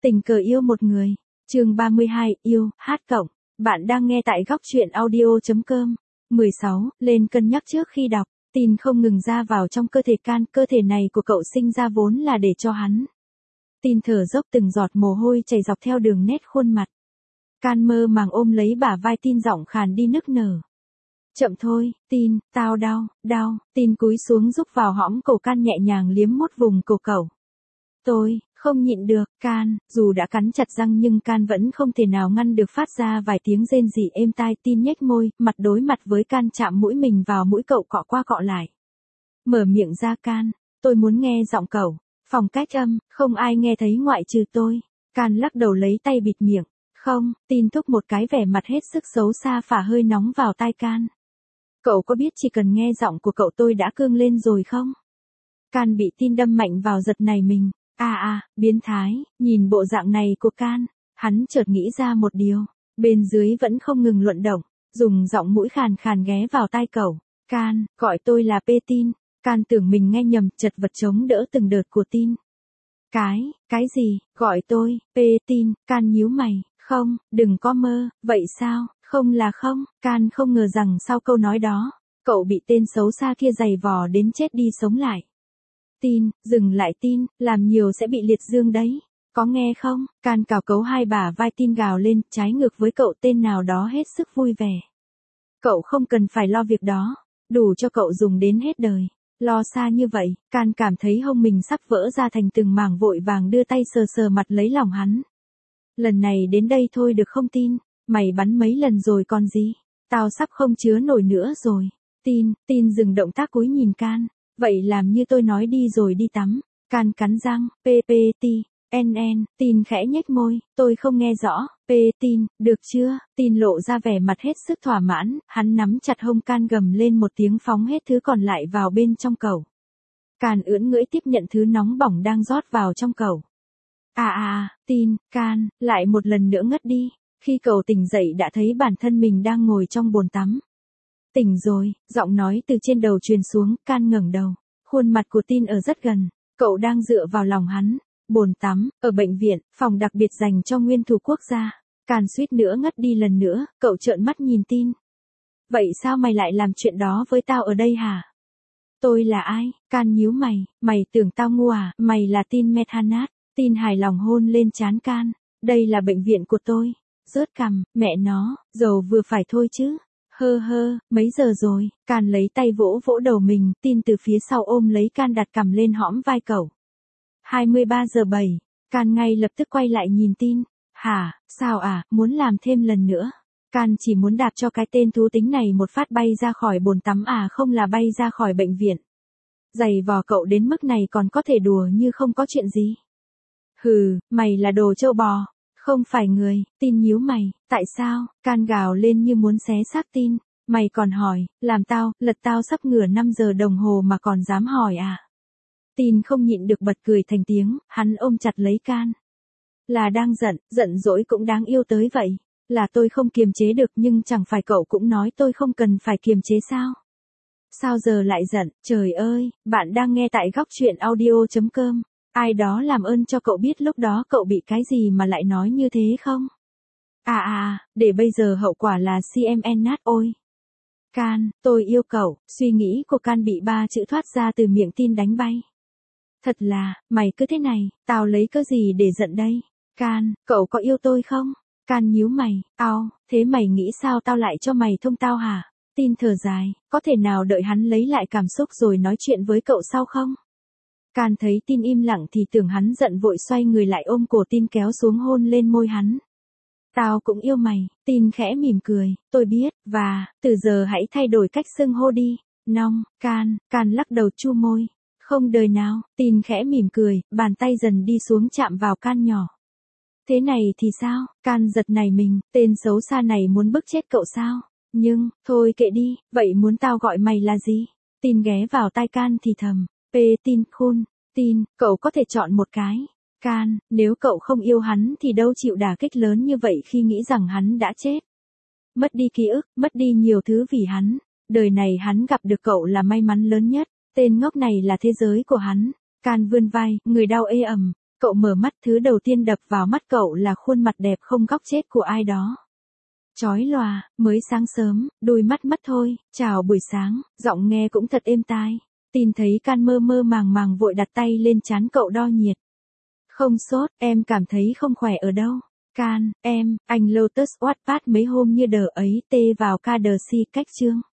Tình cờ yêu một người. Chương 32, yêu, hát cộng. Bạn đang nghe tại góc truyện audio.com. 16. Lên cân nhắc trước khi đọc. Tin không ngừng ra vào trong cơ thể Can, cơ thể này của cậu sinh ra vốn là để cho hắn. Tin thở dốc từng giọt mồ hôi chảy dọc theo đường nét khuôn mặt. Can mơ màng ôm lấy bả vai Tin, giọng khàn đi nức nở. Chậm thôi, Tin, tao đau, đau. Tin cúi xuống giúp vào hõm cổ Can, nhẹ nhàng liếm mốt vùng cổ cậu. Tôi không nhịn được, Can, dù đã cắn chặt răng nhưng Can vẫn không thể nào ngăn được phát ra vài tiếng rên rỉ êm tai. Tin nhếch môi, mặt đối mặt với Can, chạm mũi mình vào mũi cậu, cọ qua cọ lại. Mở miệng ra, Can, tôi muốn nghe giọng cậu. Phòng cách âm, không ai nghe thấy ngoại trừ tôi. Can lắc đầu lấy tay bịt miệng. Không, Tin thúc một cái, vẻ mặt hết sức xấu xa, phả hơi nóng vào tai Can. Cậu có biết chỉ cần nghe giọng của cậu tôi đã cương lên rồi không? Can bị Tin đâm mạnh vào giật nảy mình. Biến thái. Nhìn bộ dạng này của Can, hắn chợt nghĩ ra một điều. Bên dưới vẫn không ngừng luận động, dùng giọng mũi khàn khàn ghé vào tai cậu. Can, gọi tôi là Tin. Can tưởng mình nghe nhầm, chật vật chống đỡ từng đợt của Tin. Cái gì, gọi tôi, Tin. Can nhíu mày. Không, đừng có mơ, vậy sao, không là không. Can không ngờ rằng sau câu nói đó, cậu bị tên xấu xa kia giày vò đến chết đi sống lại. Tin, dừng lại Tin, làm nhiều sẽ bị liệt dương đấy. Có nghe không? Can cào cấu hai bả vai Tin, gào lên, trái ngược với cậu tên nào đó hết sức vui vẻ. Cậu không cần phải lo việc đó, đủ cho cậu dùng đến hết đời. Lo xa như vậy, Can cảm thấy hông mình sắp vỡ ra thành từng mảng, vội vàng đưa tay sờ sờ mặt lấy lòng hắn. Lần này đến đây thôi được không Tin? Mày bắn mấy lần rồi còn gì? Tao sắp không chứa nổi nữa rồi. Tin dừng động tác cúi nhìn Can. Vậy làm như tôi nói đi rồi đi tắm. Can cắn răng, Tin khẽ nhếch môi, tôi không nghe rõ, Tin, được chưa? Tin lộ ra vẻ mặt hết sức thỏa mãn, hắn nắm chặt hông Can, gầm lên một tiếng, phóng hết thứ còn lại vào bên trong cậu. Can ưỡn ngưỡi tiếp nhận thứ nóng bỏng đang rót vào trong cậu. Tin, Can, lại một lần nữa ngất đi. Khi cậu tỉnh dậy đã thấy bản thân mình đang ngồi trong bồn tắm. Tỉnh rồi, giọng nói từ trên đầu truyền xuống. Can ngẩng đầu. Khuôn mặt của Tin ở rất gần. Cậu đang dựa vào lòng hắn. Bồn tắm, ở bệnh viện, phòng đặc biệt dành cho nguyên thủ quốc gia. Can suýt nữa ngất đi lần nữa, cậu trợn mắt nhìn Tin. Vậy sao mày lại làm chuyện đó với tao ở đây hả? Tôi là ai? Can nhíu mày, mày tưởng tao ngu à? Mày là Tin Methanat. Tin hài lòng hôn lên trán Can. Đây là bệnh viện của tôi. Rớt cằm, mẹ nó, dầu vừa phải thôi chứ. Mấy giờ rồi? Can lấy tay vỗ vỗ đầu mình. Tin từ phía sau ôm lấy Can, đặt cằm lên hõm vai cậu. 23:07. Can ngay lập tức quay lại nhìn Tin. Hả, sao muốn làm thêm lần nữa? Can chỉ muốn đạp cho cái tên thú tính này một phát bay ra khỏi bồn tắm, không là bay ra khỏi bệnh viện. Giày vò cậu đến mức này còn có thể đùa như không có chuyện gì. Hừ, mày là đồ trâu bò, không phải người. Tin nhíu mày, tại sao? Can gào lên như muốn xé xác Tin. Mày còn hỏi, làm tao, lật tao sắp ngửa 5 giờ đồng hồ mà còn dám hỏi à? Tin không nhịn được bật cười thành tiếng, hắn ôm chặt lấy Can. Là đang giận dỗi cũng đáng yêu tới vậy. Là tôi không kiềm chế được, nhưng chẳng phải cậu cũng nói tôi không cần phải kiềm chế sao? Sao giờ lại giận? Trời ơi, bạn đang nghe tại góc truyện audio.com. Ai đó làm ơn cho cậu biết lúc đó cậu bị cái gì mà lại nói như thế không? Để bây giờ hậu quả là CMN nát ôi. Can, tôi yêu cậu. Suy nghĩ của Can bị 3 chữ thoát ra từ miệng Tin đánh bay. Thật là, mày cứ thế này, tao lấy cớ gì để giận đây? Can, cậu có yêu tôi không? Can nhíu mày, thế mày nghĩ sao tao lại cho mày thông tao hả? Tin thở dài, có thể nào đợi hắn lấy lại cảm xúc rồi nói chuyện với cậu sau không? Can thấy Tin im lặng thì tưởng hắn giận, vội xoay người lại ôm cổ Tin, kéo xuống hôn lên môi hắn. Tao cũng yêu mày. Tin khẽ mỉm cười, tôi biết, và, từ giờ hãy thay đổi cách xưng hô đi. Nong, Can lắc đầu chu môi. Không đời nào. Tin khẽ mỉm cười, bàn tay dần đi xuống chạm vào Can nhỏ. Thế này thì sao? Can giật nảy mình, tên xấu xa này muốn bức chết cậu sao? Nhưng, thôi kệ đi, vậy muốn tao gọi mày là gì? Tin ghé vào tai Can thì thầm. Tin khôn. Tin, cậu có thể chọn một cái. Can, nếu cậu không yêu hắn thì đâu chịu đả kích lớn như vậy khi nghĩ rằng hắn đã chết. Mất đi ký ức, mất đi nhiều thứ vì hắn. Đời này hắn gặp được cậu là may mắn lớn nhất. Tên ngốc này là thế giới của hắn. Can vươn vai, người đau ê ẩm. Cậu mở mắt, thứ đầu tiên đập vào mắt cậu là khuôn mặt đẹp không góc chết của ai đó. Chói lòa, mới sáng sớm, đôi mắt mắt thôi, chào buổi sáng, giọng nghe cũng thật êm tai. Tin thấy Can mơ mơ màng màng vội đặt tay lên trán cậu đo nhiệt. Không sốt, em cảm thấy không khỏe ở đâu. Can, anh Lotus Wattpad mấy hôm như đờ ấy tê vào ca đờ si cách chương.